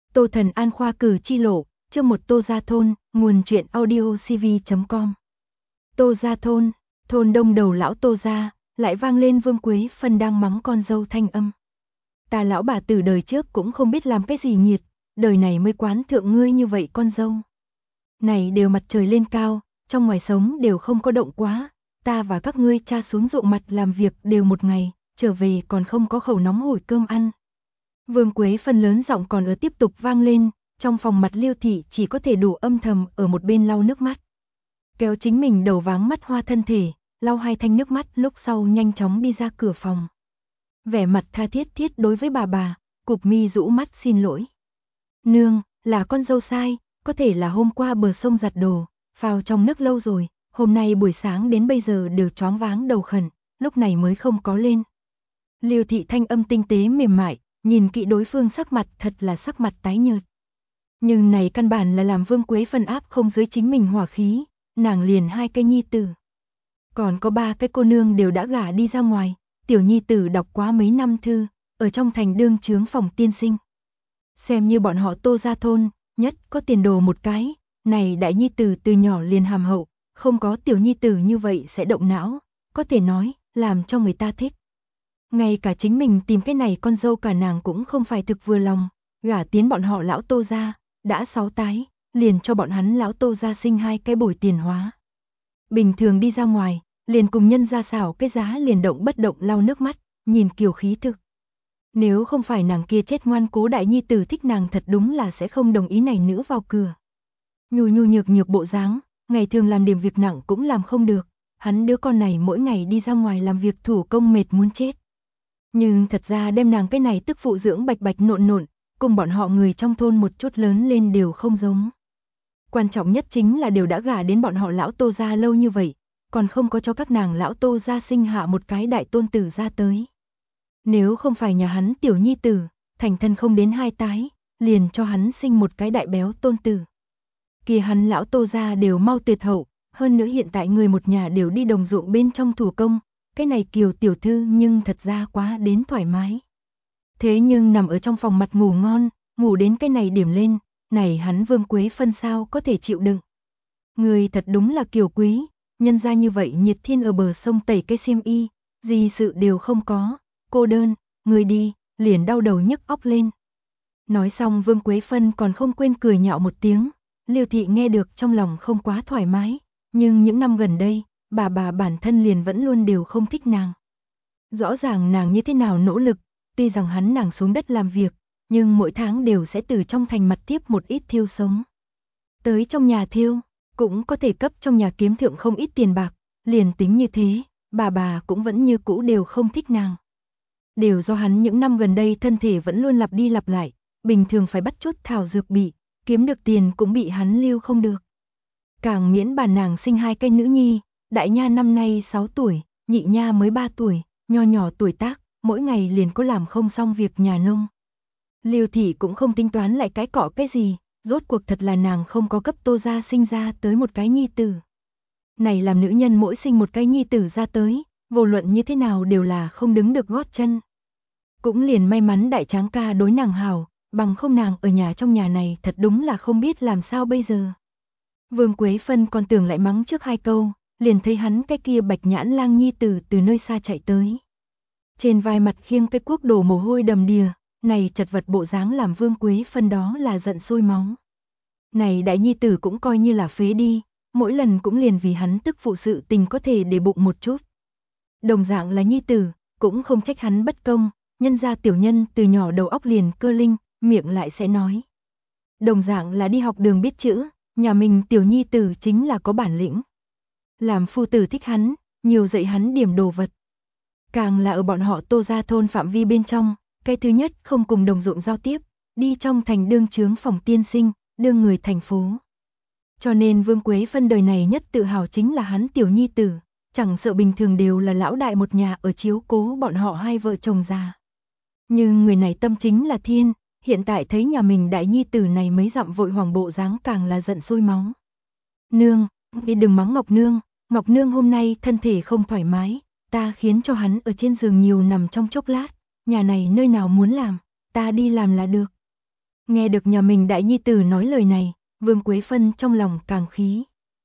Tô Thần An khoa cử chi lộ, chương 1 Tô Gia Thôn, nguồn truyện audio cv.com. Tô Gia Thôn, thôn đông đầu lão Tô Gia, lại vang lên Vương Quế Phân đang mắng con dâu thanh âm. Ta lão bà từ đời trước cũng không biết làm cái gì nhiệt, đời này mới quán thượng ngươi như vậy con dâu. Này đều mặt trời lên cao, trong ngoài sống đều không có động quá, ta và các ngươi cha xuống ruộng mặt làm việc đều một ngày, trở về còn không có khẩu nóng hổi cơm ăn. Vương Quế Phân lớn giọng còn ở tiếp tục vang lên, trong phòng mặt Liêu thị chỉ có thể đủ âm thầm ở một bên lau nước mắt. Kéo chính mình đầu váng mắt hoa thân thể, lau hai thanh nước mắt lúc sau nhanh chóng đi ra cửa phòng. Vẻ mặt tha thiết thiết đối với bà, cụp mi rũ mắt xin lỗi. Nương, là con dâu sai, có thể là hôm qua bờ sông giặt đồ, vào trong nước lâu rồi, hôm nay buổi sáng đến bây giờ đều choáng váng đầu khẩn, lúc này mới không có lên. Liêu thị thanh âm tinh tế mềm mại, nhìn kỹ đối phương sắc mặt thật là sắc mặt tái nhợt. Nhưng này căn bản là làm Vương Quế Phân áp không dưới chính mình hỏa khí, nàng liền hai cái nhi tử. Còn có ba cái cô nương đều đã gả đi ra ngoài, tiểu nhi tử đọc quá mấy năm thư, ở trong thành đương chướng phòng tiên sinh. Xem như bọn họ Tô Gia Thôn, nhất có tiền đồ một cái, này đại nhi tử từ nhỏ liền hàm hậu, không có tiểu nhi tử như vậy sẽ động não, có thể nói, làm cho người ta thích. Ngay cả chính mình tìm cái này con dâu cả nàng cũng không phải thực vừa lòng, gả tiến bọn họ lão Tô gia, đã 6 tái, liền cho bọn hắn lão Tô gia sinh hai cái bồi tiền hóa. Bình thường đi ra ngoài, liền cùng nhân gia xảo cái giá liền động bất động lau nước mắt, nhìn kiều khí thực. Nếu không phải nàng kia chết ngoan cố đại nhi tử thích nàng thật đúng là sẽ không đồng ý này nữ vào cửa. Nhu nhược bộ dáng, ngày thường làm điểm việc nặng cũng làm không được, hắn đứa con này mỗi ngày đi ra ngoài làm việc thủ công mệt muốn chết. Nhưng thật ra đem nàng cái này tức phụ dưỡng bạch nộn, cùng bọn họ người trong thôn một chút lớn lên đều không giống. Quan trọng nhất chính là đều đã gả đến bọn họ lão Tô gia lâu như vậy, còn không có cho các nàng lão Tô gia sinh hạ một cái đại tôn tử ra tới. Nếu không phải nhà hắn tiểu nhi tử, thành thân không đến 2 tái, liền cho hắn sinh một cái đại béo tôn tử. Kia hắn lão Tô gia đều mau tuyệt hậu, hơn nữa hiện tại người một nhà đều đi đồng ruộng bên trong thủ công. Cái này Kiều tiểu thư nhưng thật ra quá đến thoải mái. Thế nhưng nằm ở trong phòng mặt ngủ ngon, ngủ đến cái này điểm lên, này hắn Vương Quế Phân sao có thể chịu đựng. Người thật đúng là kiều quý, nhân ra như vậy nhiệt thiên ở bờ sông tẩy cái xiêm y, gì sự đều không có, cô đơn, người đi, liền đau đầu nhức óc lên. Nói xong Vương Quế Phân còn không quên cười nhạo một tiếng, Liêu thị nghe được trong lòng không quá thoải mái, nhưng những năm gần đây, bà bản thân liền vẫn luôn đều không thích nàng. Rõ ràng nàng như thế nào nỗ lực, tuy rằng hắn nàng xuống đất làm việc, nhưng mỗi tháng đều sẽ từ trong thành mặt tiếp một ít thiêu sống. Tới trong nhà thiêu, cũng có thể cấp trong nhà kiếm thượng không ít tiền bạc, liền tính như thế, bà cũng vẫn như cũ đều không thích nàng. Đều do hắn những năm gần đây thân thể vẫn luôn lặp đi lặp lại, bình thường phải bắt chút thảo dược bị, kiếm được tiền cũng bị hắn lưu không được. Càng miễn bà nàng sinh hai cái nữ nhi, đại nha năm nay 6 tuổi, nhị nha mới 3 tuổi, nho nhỏ tuổi tác, mỗi ngày liền có làm không xong việc nhà nông. Liêu thị cũng không tính toán lại cái cọ cái gì, rốt cuộc thật là nàng không có cấp Tô gia sinh ra tới một cái nhi tử. Này làm nữ nhân mỗi sinh một cái nhi tử ra tới, vô luận như thế nào đều là không đứng được gót chân. Cũng liền may mắn đại tráng ca đối nàng hảo, bằng không nàng ở nhà trong nhà này thật đúng là không biết làm sao bây giờ. Vương Quế Phân còn tưởng lại mắng trước 2 câu, liền thấy hắn cái kia bạch nhãn lang nhi tử từ nơi xa chạy tới. Trên vai mặt khiêng cái cuốc đổ mồ hôi đầm đìa, này chật vật bộ dáng làm Vương Quế Phân đó là giận sôi máu. Này đại nhi tử cũng coi như là phế đi, mỗi lần cũng liền vì hắn tức phụ sự tình có thể để bụng một chút. Đồng dạng là nhi tử, cũng không trách hắn bất công, nhân gia tiểu nhân từ nhỏ đầu óc liền cơ linh, miệng lại sẽ nói. Đồng dạng là đi học đường biết chữ, nhà mình tiểu nhi tử chính là có bản lĩnh. Làm phu tử thích hắn, nhiều dạy hắn điểm đồ vật. Càng là ở bọn họ Tô gia thôn phạm vi bên trong, cái thứ nhất không cùng đồng ruộng giao tiếp, đi trong thành đương chướng phòng tiên sinh, đương người thành phố. Cho nên Vương Quế Phân đời này nhất tự hào chính là hắn tiểu nhi tử, chẳng sợ bình thường đều là lão đại một nhà ở chiếu cố bọn họ hai vợ chồng già. Nhưng người này tâm chính là thiên, hiện tại thấy nhà mình đại nhi tử này mấy dặm vội hoàng bộ dáng càng là giận sôi máu. Nương, đi đừng mắng Ngọc Nương hôm nay thân thể không thoải mái, ta khiến cho hắn ở trên giường nhiều nằm trong chốc lát, nhà này nơi nào muốn làm, ta đi làm là được. Nghe được nhà mình đại nhi tử nói lời này, Vương Quế Phân trong lòng càng khí.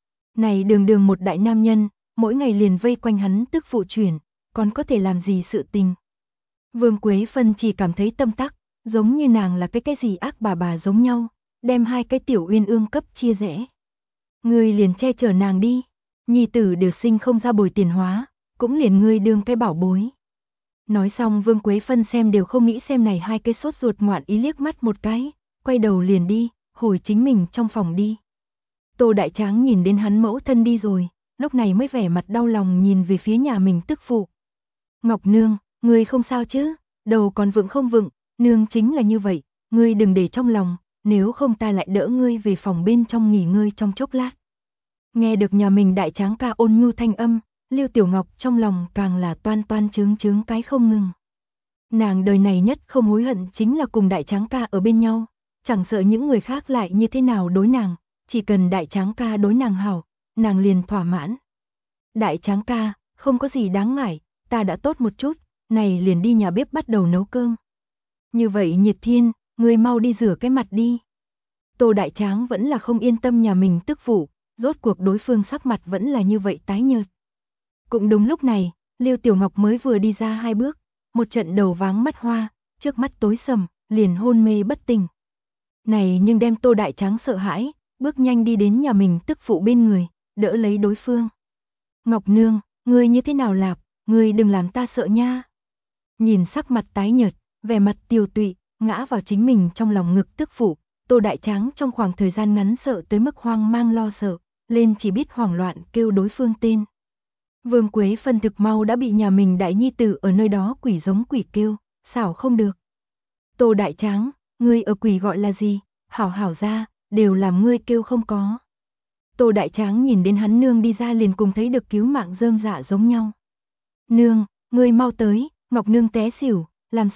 Này đường đường một đại nam nhân, mỗi ngày liền vây quanh hắn tức phụ chuyển, còn có thể làm gì sự tình. Vương Quế Phân chỉ cảm thấy tâm tắc, giống như nàng là cái gì ác bà giống nhau, đem hai cái tiểu uyên ương cấp chia rẽ. Ngươi liền che chở nàng đi, nhi tử đều sinh không ra bồi tiền hóa, cũng liền ngươi đương cái bảo bối. Nói xong Vương Quế Phân xem đều không nghĩ xem này hai cái sốt ruột ngoạn ý liếc mắt một cái, quay đầu liền đi, hồi chính mình trong phòng đi. Tô Đại Tráng nhìn đến hắn mẫu thân đi rồi, lúc này mới vẻ mặt đau lòng nhìn về phía nhà mình tức phụ. Ngọc Nương, ngươi không sao chứ, đầu còn vững không vững, nương chính là như vậy, ngươi đừng để trong lòng, nếu không ta lại đỡ ngươi về phòng bên trong nghỉ ngơi trong chốc lát. Nghe được nhà mình Đại Tráng ca ôn nhu thanh âm, Lưu Tiểu Ngọc trong lòng càng là toan toan trướng cái không ngừng. Nàng đời này nhất không hối hận chính là cùng Đại Tráng ca ở bên nhau, chẳng sợ những người khác lại như thế nào đối nàng, chỉ cần Đại Tráng ca đối nàng hảo, nàng liền thỏa mãn. Đại Tráng ca, không có gì đáng ngại, ta đã tốt một chút, này liền đi nhà bếp bắt đầu nấu cơm. Như vậy Nhiệt Thiên, ngươi mau đi rửa cái mặt đi. Tô Đại Tráng vẫn là không yên tâm nhà mình tức phụ, rốt cuộc đối phương sắc mặt vẫn là như vậy tái nhợt. Cũng đúng lúc này, Lưu Tiểu Ngọc mới vừa đi ra 2 bước, một trận đầu váng mắt hoa, trước mắt tối sầm, liền hôn mê bất tỉnh. Này nhưng đem Tô Đại Tráng sợ hãi, bước nhanh đi đến nhà mình tức phụ bên người, đỡ lấy đối phương. Ngọc Nương, ngươi như thế nào lạp, ngươi đừng làm ta sợ nha. Nhìn sắc mặt tái nhợt, vẻ mặt tiều tụy, ngã vào chính mình trong lòng ngực tức phụ, Tô Đại Tráng trong khoảng thời gian ngắn sợ tới mức hoang mang lo sợ, lên chỉ biết hoảng loạn kêu đối phương tên. Vương Quế Phân thực mau đã bị nhà mình đại nhi tử ở nơi đó quỷ giống quỷ kêu, xảo không được. Tô Đại Tráng, ngươi ở quỷ gọi là gì, hảo hảo ra, đều làm ngươi kêu không có. Tô Đại Tráng nhìn đến hắn nương đi ra liền cùng thấy được cứu mạng rơm dạ giống nhau. Nương, ngươi mau tới, Ngọc Nương té xỉu, làm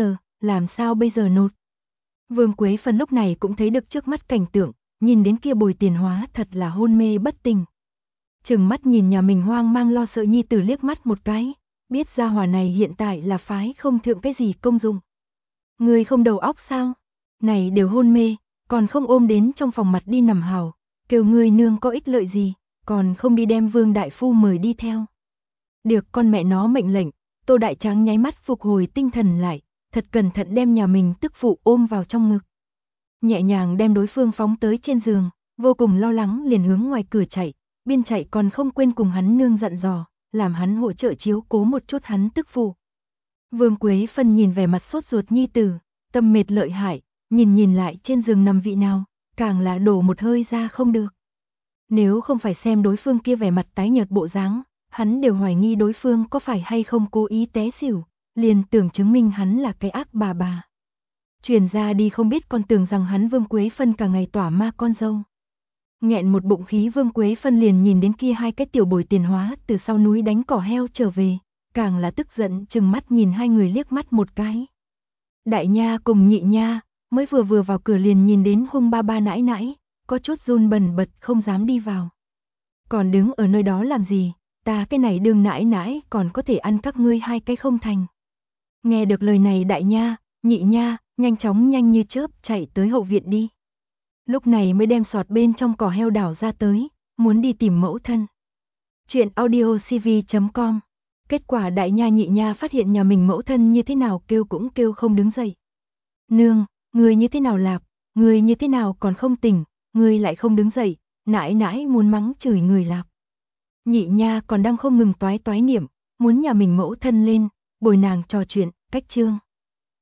sao bây giờ nột. Vương Quế Phân lúc này cũng thấy được trước mắt cảnh tượng, nhìn đến kia Bồi Tiền Hóa thật là hôn mê bất tỉnh. Trừng mắt nhìn nhà mình hoang mang lo sợ nhi tử liếc mắt một cái, biết gia hỏa này hiện tại là phái không thượng cái gì công dụng. Người không đầu óc sao? Này đều hôn mê, còn không ôm đến trong phòng mặt đi nằm hào, kêu người nương có ích lợi gì, còn không đi đem Vương Đại Phu mời đi theo. Được con mẹ nó mệnh lệnh, Tô Đại Tráng nháy mắt phục hồi tinh thần lại, thật cẩn thận đem nhà mình tức phụ ôm vào trong ngực. Nhẹ nhàng đem đối phương phóng tới trên giường, vô cùng lo lắng liền hướng ngoài cửa chạy, biên chạy còn không quên cùng hắn nương dặn dò, làm hắn hỗ trợ chiếu cố một chút hắn tức phụ. Vương Quế Phân nhìn vẻ mặt sốt ruột nhi tử, tâm mệt lợi hại, nhìn lại trên giường nằm vị nào, càng là đổ một hơi ra không được. Nếu không phải xem đối phương kia vẻ mặt tái nhợt bộ dáng, hắn đều hoài nghi đối phương có phải hay không cố ý té xỉu, liền tưởng chứng minh hắn là cái ác bà. Truyền ra đi không biết còn tưởng rằng hắn Vương Quế Phân cả ngày tỏa ma con dâu. Nghẹn một bụng khí Vương Quế Phân liền nhìn đến kia hai cái tiểu Bồi Tiền Hóa từ sau núi đánh cỏ heo trở về, càng là tức giận chừng mắt nhìn hai người liếc mắt một cái. Đại nha cùng nhị nha, mới vừa vào cửa liền nhìn đến hung ba nãi nãi, có chút run bần bật không dám đi vào. Còn đứng ở nơi đó làm gì, ta cái này đương nãi nãi còn có thể ăn các ngươi hai cái không thành. Nghe được lời này đại nha, nhị nha, nhanh như chớp chạy tới hậu viện đi. Lúc này mới đem sọt bên trong cỏ heo đảo ra tới, muốn đi tìm mẫu thân. Chuyện audiocv.com. Kết quả đại nha nhị nha phát hiện nhà mình mẫu thân như thế nào kêu cũng kêu không đứng dậy. Nương, người như thế nào lạp, người như thế nào còn không tỉnh, người lại không đứng dậy, nãi nãi muốn mắng chửi người lạp. Nhị nha còn đang không ngừng toái niệm, muốn nhà mình mẫu thân lên, bồi nàng trò chuyện, cách chương.